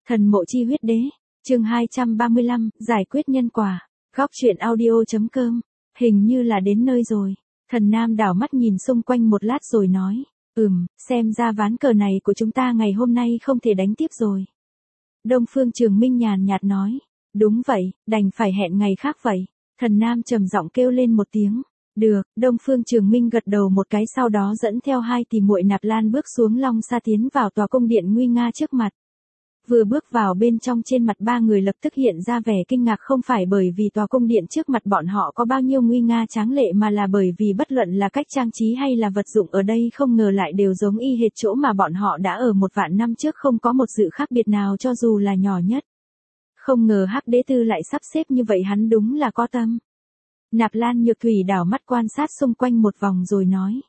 Thần mộ chi huyết đế, chương 235, giải quyết nhân quả. Góc truyện audio.com, hình như là đến nơi rồi. Thần Nam đảo mắt nhìn xung quanh một lát rồi nói, xem ra ván cờ này của chúng ta ngày hôm nay không thể đánh tiếp rồi. Đông Phương Trường Minh nhàn nhạt nói, đúng vậy, đành phải hẹn ngày khác vậy. Thần Nam trầm giọng kêu lên một tiếng, được. Đông Phương Trường Minh gật đầu một cái, sau đó dẫn theo hai tỷ muội Nạp Lan bước xuống long sa tiến vào tòa cung điện nguy nga trước mặt. Vừa bước vào bên trong, trên mặt ba người lập tức hiện ra vẻ kinh ngạc, không phải bởi vì tòa cung điện trước mặt bọn họ có bao nhiêu nguy nga tráng lệ, mà là bởi vì bất luận là cách trang trí hay là vật dụng ở đây không ngờ lại đều giống y hệt chỗ mà bọn họ đã ở 1.000 năm trước, không có một sự khác biệt nào cho dù là nhỏ nhất. Không ngờ Hắc Đế Tư lại sắp xếp như vậy, hắn đúng là có tâm. Nạp Lan Nhược Thủy đảo mắt quan sát xung quanh một vòng rồi nói.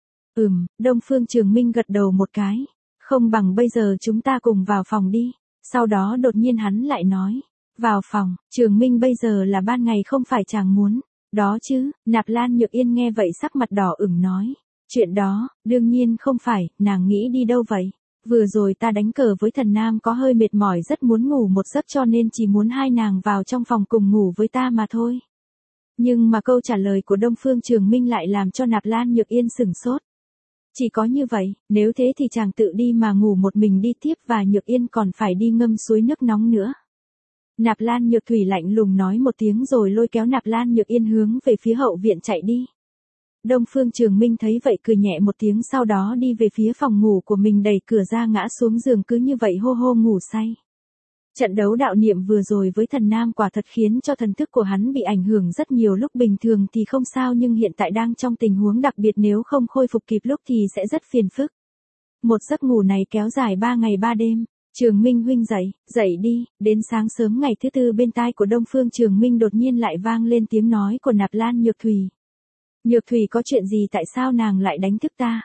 Đông Phương Trường Minh gật đầu một cái. Không bằng bây giờ chúng ta cùng vào phòng đi. Sau đó đột nhiên hắn lại nói. Vào phòng, Trường Minh bây giờ là ban ngày không phải chàng muốn. Đó chứ, Nạp Lan Nhược Yên nghe vậy sắc mặt đỏ ửng nói. Chuyện đó, đương nhiên không phải, nàng nghĩ đi đâu vậy? Vừa rồi ta đánh cờ với Thần Nam có hơi mệt mỏi, rất muốn ngủ một giấc, cho nên chỉ muốn hai nàng vào trong phòng cùng ngủ với ta mà thôi. Nhưng mà câu trả lời của Đông Phương Trường Minh lại làm cho Nạp Lan Nhược Yên sửng sốt. Chỉ có như vậy, nếu thế thì chàng tự đi mà ngủ một mình đi tiếp, và Nhược Yên còn phải đi ngâm suối nước nóng nữa. Nạp Lan Nhược Thủy lạnh lùng nói một tiếng rồi lôi kéo Nạp Lan Nhược Yên hướng về phía hậu viện chạy đi. Đông Phương Trường Minh thấy vậy cười nhẹ một tiếng, sau đó đi về phía phòng ngủ của mình, đẩy cửa ra ngã xuống giường, cứ như vậy hô hô ngủ say. Trận đấu đạo niệm vừa rồi với Thần Nam quả thật khiến cho thần thức của hắn bị ảnh hưởng rất nhiều, lúc bình thường thì không sao, nhưng hiện tại đang trong tình huống đặc biệt, nếu không khôi phục kịp lúc thì sẽ rất phiền phức. Một giấc ngủ này kéo dài 3 ngày 3 đêm. Trường Minh huynh dậy đi. Đến sáng sớm ngày thứ tư, bên tai của Đông Phương Trường Minh đột nhiên lại vang lên tiếng nói của Nạp Lan Nhược Thủy. Nhược Thủy, có chuyện gì, tại sao nàng lại đánh thức ta?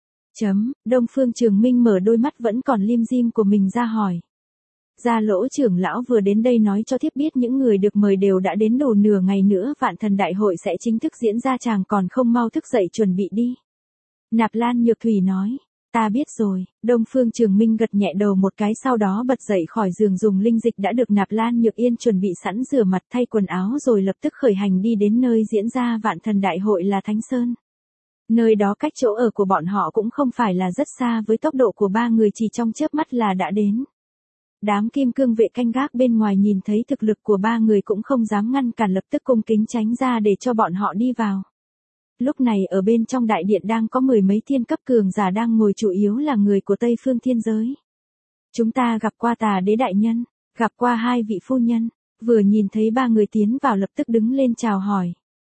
Đông Phương Trường Minh mở đôi mắt vẫn còn lim dim của mình ra hỏi. Gia Lỗ trưởng lão vừa đến đây nói cho thiếp biết những người được mời đều đã đến, đủ nửa ngày nữa Vạn Thần Đại Hội sẽ chính thức diễn ra, chàng còn không mau thức dậy chuẩn bị đi. Nạp Lan Nhược Thủy nói, ta biết rồi. Đông Phương Trường Minh gật nhẹ đầu một cái, sau đó bật dậy khỏi giường, dùng linh dịch đã được Nạp Lan Nhược Yên chuẩn bị sẵn, rửa mặt thay quần áo rồi lập tức khởi hành đi đến nơi diễn ra Vạn Thần Đại Hội là Thánh Sơn. Nơi đó cách chỗ ở của bọn họ cũng không phải là rất xa, với tốc độ của ba người chỉ trong chớp mắt là đã đến. Đám kim cương vệ canh gác bên ngoài nhìn thấy thực lực của ba người cũng không dám ngăn cản, lập tức cung kính tránh ra để cho bọn họ đi vào. Lúc này ở bên trong đại điện đang có 10 mấy thiên cấp cường giả đang ngồi, chủ yếu là người của Tây Phương Thiên Giới. Chúng ta gặp qua Tà Đế đại nhân, gặp qua hai vị phu nhân. Vừa nhìn thấy ba người tiến vào lập tức đứng lên chào hỏi.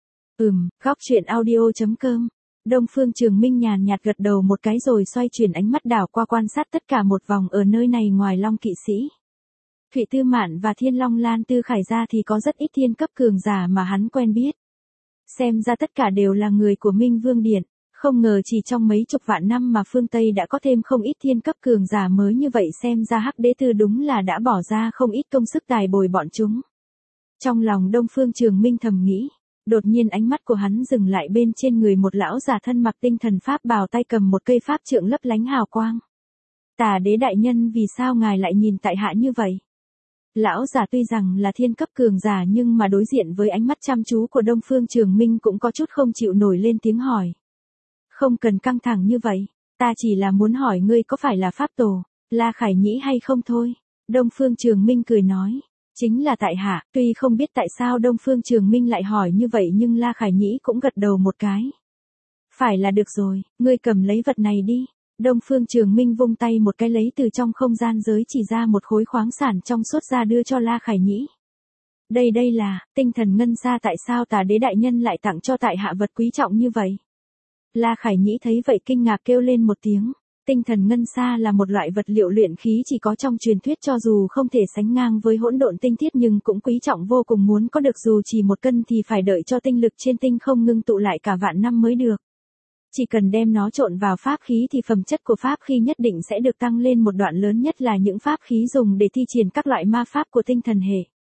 Góc truyện audio.com. Đông Phương Trường Minh nhàn nhạt gật đầu một cái rồi xoay chuyển ánh mắt đảo qua, quan sát tất cả một vòng ở nơi này. Ngoài Long Kỵ Sĩ, Thụy Tư Mạn và Thiên Long Lan Tư Khải ra thì có rất ít thiên cấp cường giả mà hắn quen biết. Xem ra tất cả đều là người của Minh Vương Điện. Không ngờ chỉ trong mấy chục vạn năm mà phương Tây đã có thêm không ít thiên cấp cường giả mới như vậy, xem ra Hắc Đế Tư đúng là đã bỏ ra không ít công sức tài bồi bọn chúng. Trong lòng Đông Phương Trường Minh thầm nghĩ. Đột nhiên ánh mắt của hắn dừng lại bên trên người một lão giả thân mặc tinh thần pháp bào, tay cầm một cây pháp trượng lấp lánh hào quang. Tà Đế đại nhân, vì sao ngài lại nhìn tại hạ như vậy? Lão giả tuy rằng là thiên cấp cường giả nhưng mà đối diện với ánh mắt chăm chú của Đông Phương Trường Minh cũng có chút không chịu nổi, lên tiếng hỏi. Không cần căng thẳng như vậy, ta chỉ là muốn hỏi ngươi có phải là pháp tổ La Khải Nhĩ hay không thôi. Đông Phương Trường Minh cười nói. Chính là tại hạ. Tuy không biết tại sao Đông Phương Trường Minh lại hỏi như vậy, nhưng La Khải Nhĩ cũng gật đầu một cái. Phải là được rồi, ngươi cầm lấy vật này đi. Đông Phương Trường Minh vung tay một cái, lấy từ trong không gian giới chỉ ra một khối khoáng sản trong suốt ra đưa cho La Khải Nhĩ. Đây là tinh thần ngân sa, tại sao Tà Đế đại nhân lại tặng cho tại hạ vật quý trọng như vậy? La Khải Nhĩ thấy vậy kinh ngạc kêu lên một tiếng. Tinh thần ngân sa là một loại vật liệu luyện khí chỉ có trong truyền thuyết, cho dù không thể sánh ngang với hỗn độn tinh thiết nhưng cũng quý trọng vô cùng, muốn có được dù chỉ 1 cân thì phải đợi cho tinh lực trên tinh không ngưng tụ lại cả vạn năm mới được. Chỉ cần đem nó trộn vào pháp khí thì phẩm chất của pháp khí nhất định sẽ được tăng lên một đoạn, lớn nhất là những pháp khí dùng để thi triển các loại ma pháp của tinh thần hệ.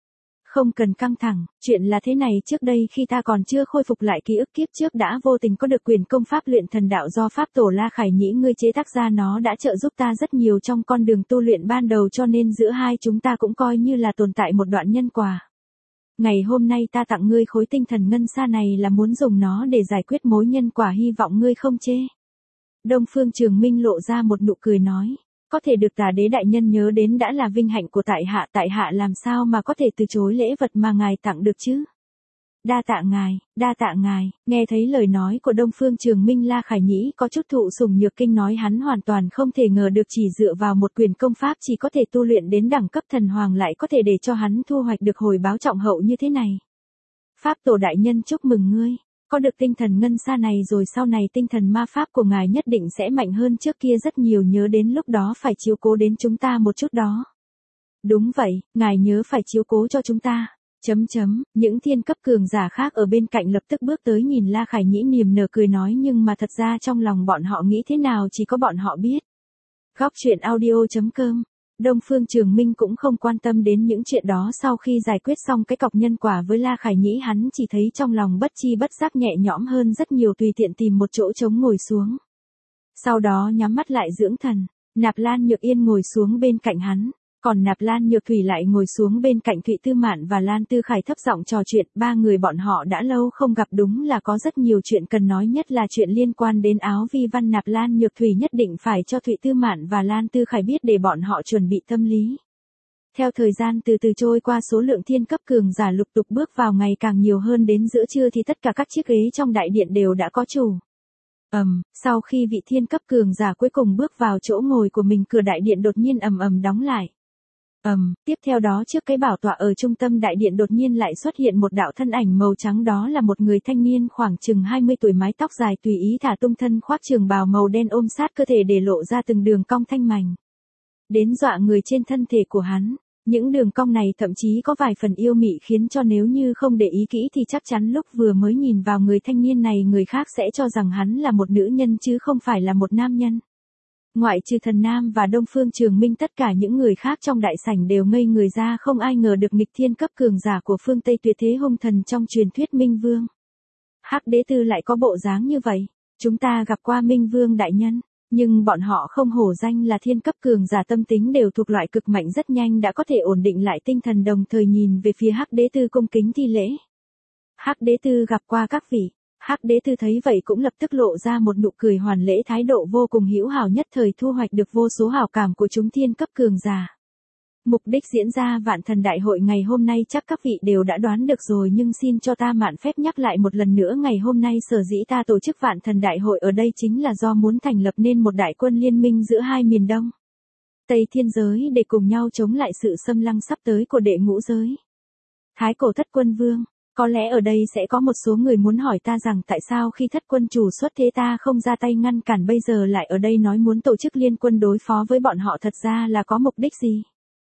Không cần căng thẳng, chuyện là thế này, trước đây khi ta còn chưa khôi phục lại ký ức kiếp trước đã vô tình có được quyền công pháp luyện thần đạo do Pháp Tổ La Khải Nhĩ ngươi chế tác ra, nó đã trợ giúp ta rất nhiều trong con đường tu luyện ban đầu, cho nên giữa hai chúng ta cũng coi như là tồn tại một đoạn nhân quả. Ngày hôm nay ta tặng ngươi khối tinh thần ngân sa này là muốn dùng nó để giải quyết mối nhân quả, hy vọng ngươi không chê. Đông Phương Trường Minh lộ ra một nụ cười nói. Có thể được Tà Đế đại nhân nhớ đến đã là vinh hạnh của tại hạ làm sao mà có thể từ chối lễ vật mà ngài tặng được chứ. Đa tạ ngài, nghe thấy lời nói của Đông Phương Trường Minh, La Khải Nhĩ có chút thụ sủng nhược kinh, nói hắn hoàn toàn không thể ngờ được chỉ dựa vào một quyền công pháp chỉ có thể tu luyện đến đẳng cấp thần hoàng lại có thể để cho hắn thu hoạch được hồi báo trọng hậu như thế này. Pháp Tổ đại nhân chúc mừng ngươi. Có được tinh thần ngân sa này rồi sau này tinh thần ma pháp của ngài nhất định sẽ mạnh hơn trước kia rất nhiều, nhớ đến lúc đó phải chiếu cố đến chúng ta một chút đó. Đúng vậy, ngài nhớ phải chiếu cố cho chúng ta. Những thiên cấp cường giả khác ở bên cạnh lập tức bước tới nhìn La Khải Nhĩ niềm nở cười nói, nhưng mà thật ra trong lòng bọn họ nghĩ thế nào chỉ có bọn họ biết. Góc truyện audio.com. Đông Phương Trường Minh cũng không quan tâm đến những chuyện đó, sau khi giải quyết xong cái cọc nhân quả với La Khải Nhĩ hắn chỉ thấy trong lòng bất chi bất giác nhẹ nhõm hơn rất nhiều, tùy tiện tìm một chỗ trống ngồi xuống. Sau đó nhắm mắt lại dưỡng thần, Nạp Lan Nhược Yên ngồi xuống bên cạnh hắn, còn Nạp Lan Nhược Thủy lại ngồi xuống bên cạnh Thụy Tư Mạn và Lan Tư Khải thấp giọng trò chuyện, ba người bọn họ đã lâu không gặp, đúng là có rất nhiều chuyện cần nói, nhất là chuyện liên quan đến áo vi văn. Nạp Lan Nhược Thủy nhất định phải cho Thụy Tư Mạn và Lan Tư Khải biết để bọn họ chuẩn bị tâm lý. Theo thời gian từ từ trôi qua, số lượng thiên cấp cường giả lục tục bước vào ngày càng nhiều hơn, đến giữa trưa thì tất cả các chiếc ghế trong đại điện đều đã có chủ. Sau khi vị thiên cấp cường giả cuối cùng bước vào chỗ ngồi của mình, cửa đại điện đột nhiên đóng lại. Tiếp theo đó trước cái bảo tọa ở trung tâm đại điện đột nhiên lại xuất hiện một đạo thân ảnh màu trắng, đó là một người thanh niên khoảng chừng 20 tuổi, mái tóc dài tùy ý thả tung, thân khoác trường bào màu đen ôm sát cơ thể để lộ ra từng đường cong thanh mảnh. Đến dọa người trên thân thể của hắn, những đường cong này thậm chí có vài phần yêu mị, khiến cho nếu như không để ý kỹ thì chắc chắn lúc vừa mới nhìn vào người thanh niên này, người khác sẽ cho rằng hắn là một nữ nhân chứ không phải là một nam nhân. Ngoại trừ Thần Nam và Đông Phương Trường Minh, tất cả những người khác trong đại sảnh đều ngây người ra, không ai ngờ được nghịch thiên cấp cường giả của phương Tây, tuyệt thế hung thần trong truyền thuyết Minh Vương Hắc Đế Tư lại có bộ dáng như vậy. Chúng ta gặp qua Minh Vương đại nhân, nhưng bọn họ không hổ danh là thiên cấp cường giả, tâm tính đều thuộc loại cực mạnh, rất nhanh đã có thể ổn định lại tinh thần, đồng thời nhìn về phía Hắc Đế Tư cung kính thi lễ. Hắc Đế Tư gặp qua các vị. Hắc Đế Tư thấy vậy cũng lập tức lộ ra một nụ cười hoàn lễ, thái độ vô cùng hữu hảo, nhất thời thu hoạch được vô số hảo cảm của chúng thiên cấp cường giả. Mục đích diễn ra Vạn Thần Đại Hội ngày hôm nay chắc các vị đều đã đoán được rồi, nhưng xin cho ta mạn phép nhắc lại một lần nữa, ngày hôm nay sở dĩ ta tổ chức Vạn Thần Đại Hội ở đây chính là do muốn thành lập nên một đại quân liên minh giữa hai miền Đông Tây thiên giới để cùng nhau chống lại sự xâm lăng sắp tới của đệ ngũ giới. Thái Cổ Thất Quân Vương. Có lẽ ở đây sẽ có một số người muốn hỏi ta rằng tại sao khi Thất Quân chủ xuất thế ta không ra tay ngăn cản, bây giờ lại ở đây nói muốn tổ chức liên quân đối phó với bọn họ, thật ra là có mục đích gì?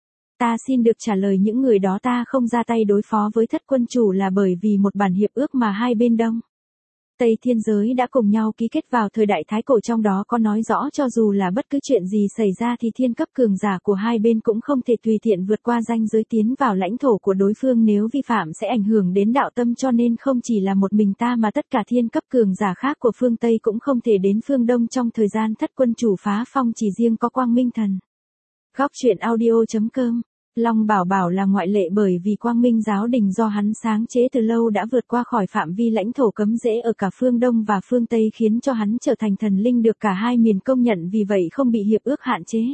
Ta xin được trả lời những người đó, ta không ra tay đối phó với Thất Quân chủ là bởi vì một bản hiệp ước mà hai bên Đông Tây thiên giới đã cùng nhau ký kết vào thời đại Thái Cổ, trong đó có nói rõ cho dù là bất cứ chuyện gì xảy ra thì thiên cấp cường giả của hai bên cũng không thể tùy tiện vượt qua ranh giới tiến vào lãnh thổ của đối phương, nếu vi phạm sẽ ảnh hưởng đến đạo tâm, cho nên không chỉ là một mình ta mà tất cả thiên cấp cường giả khác của phương Tây cũng không thể đến phương Đông trong thời gian Thất Quân chủ phá phong, chỉ riêng có Quang Minh Thần. Góc truyện audio.com. Long Bảo Bảo là ngoại lệ, bởi vì Quang Minh giáo đình do hắn sáng chế từ lâu đã vượt qua khỏi phạm vi lãnh thổ cấm dễ ở cả phương Đông và phương Tây, khiến cho hắn trở thành thần linh được cả hai miền công nhận, vì vậy không bị hiệp ước hạn chế.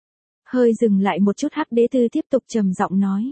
Hơi dừng lại một chút, Hắc Đế Tư tiếp tục trầm giọng nói.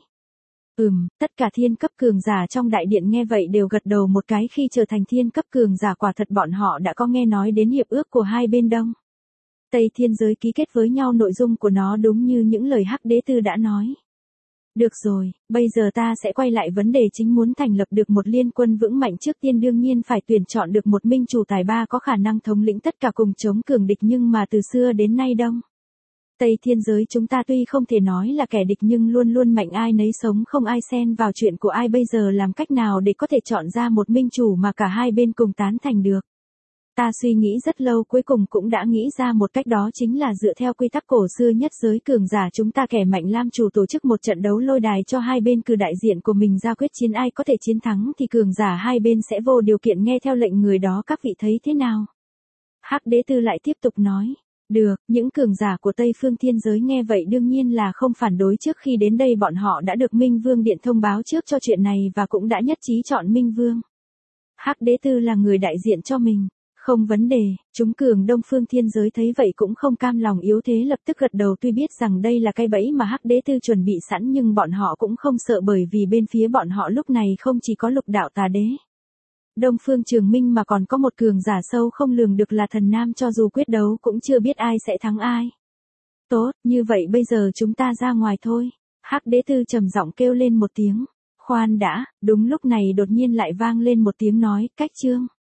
Tất cả thiên cấp cường giả trong đại điện nghe vậy đều gật đầu một cái, khi trở thành thiên cấp cường giả quả thật bọn họ đã có nghe nói đến hiệp ước của hai bên Đông Tây thiên giới ký kết với nhau, nội dung của nó đúng như những lời Hắc Đế Tư đã nói. Được rồi, bây giờ ta sẽ quay lại vấn đề chính, muốn thành lập được một liên quân vững mạnh, trước tiên đương nhiên phải tuyển chọn được một minh chủ tài ba có khả năng thống lĩnh tất cả cùng chống cường địch, nhưng mà từ xưa đến nay Đông Tây thiên giới chúng ta tuy không thể nói là kẻ địch nhưng luôn luôn mạnh ai nấy sống, không ai xen vào chuyện của ai, bây giờ làm cách nào để có thể chọn ra một minh chủ mà cả hai bên cùng tán thành được? Ta suy nghĩ rất lâu cuối cùng cũng đã nghĩ ra một cách, đó chính là dựa theo quy tắc cổ xưa nhất giới cường giả chúng ta kẻ mạnh lam chủ tổ chức một trận đấu lôi đài cho hai bên cử đại diện của mình ra quyết chiến, ai có thể chiến thắng thì cường giả hai bên sẽ vô điều kiện nghe theo lệnh người đó, các vị thấy thế nào? Hắc đế tư lại tiếp tục nói. Được, những cường giả của Tây Phương Thiên Giới nghe vậy đương nhiên là không phản đối, trước khi đến đây bọn họ đã được Minh Vương Điện thông báo trước cho chuyện này và cũng đã nhất trí chọn Minh Vương. Hắc đế tư là người đại diện cho mình. Không vấn đề, chúng cường Đông Phương Thiên Giới thấy vậy cũng không cam lòng yếu thế, lập tức gật đầu, tuy biết rằng đây là cái bẫy mà Hắc đế tư chuẩn bị sẵn nhưng bọn họ cũng không sợ, bởi vì bên phía bọn họ lúc này không chỉ có Lục đạo tà đế Đông Phương Trường Minh mà còn có một cường giả sâu không lường được là Thần Nam, cho dù quyết đấu cũng chưa biết ai sẽ thắng ai. Tốt, như vậy bây giờ chúng ta ra ngoài thôi. Hắc đế tư trầm giọng kêu lên một tiếng. Khoan đã, đúng lúc này đột nhiên lại vang lên một tiếng nói, cách chương.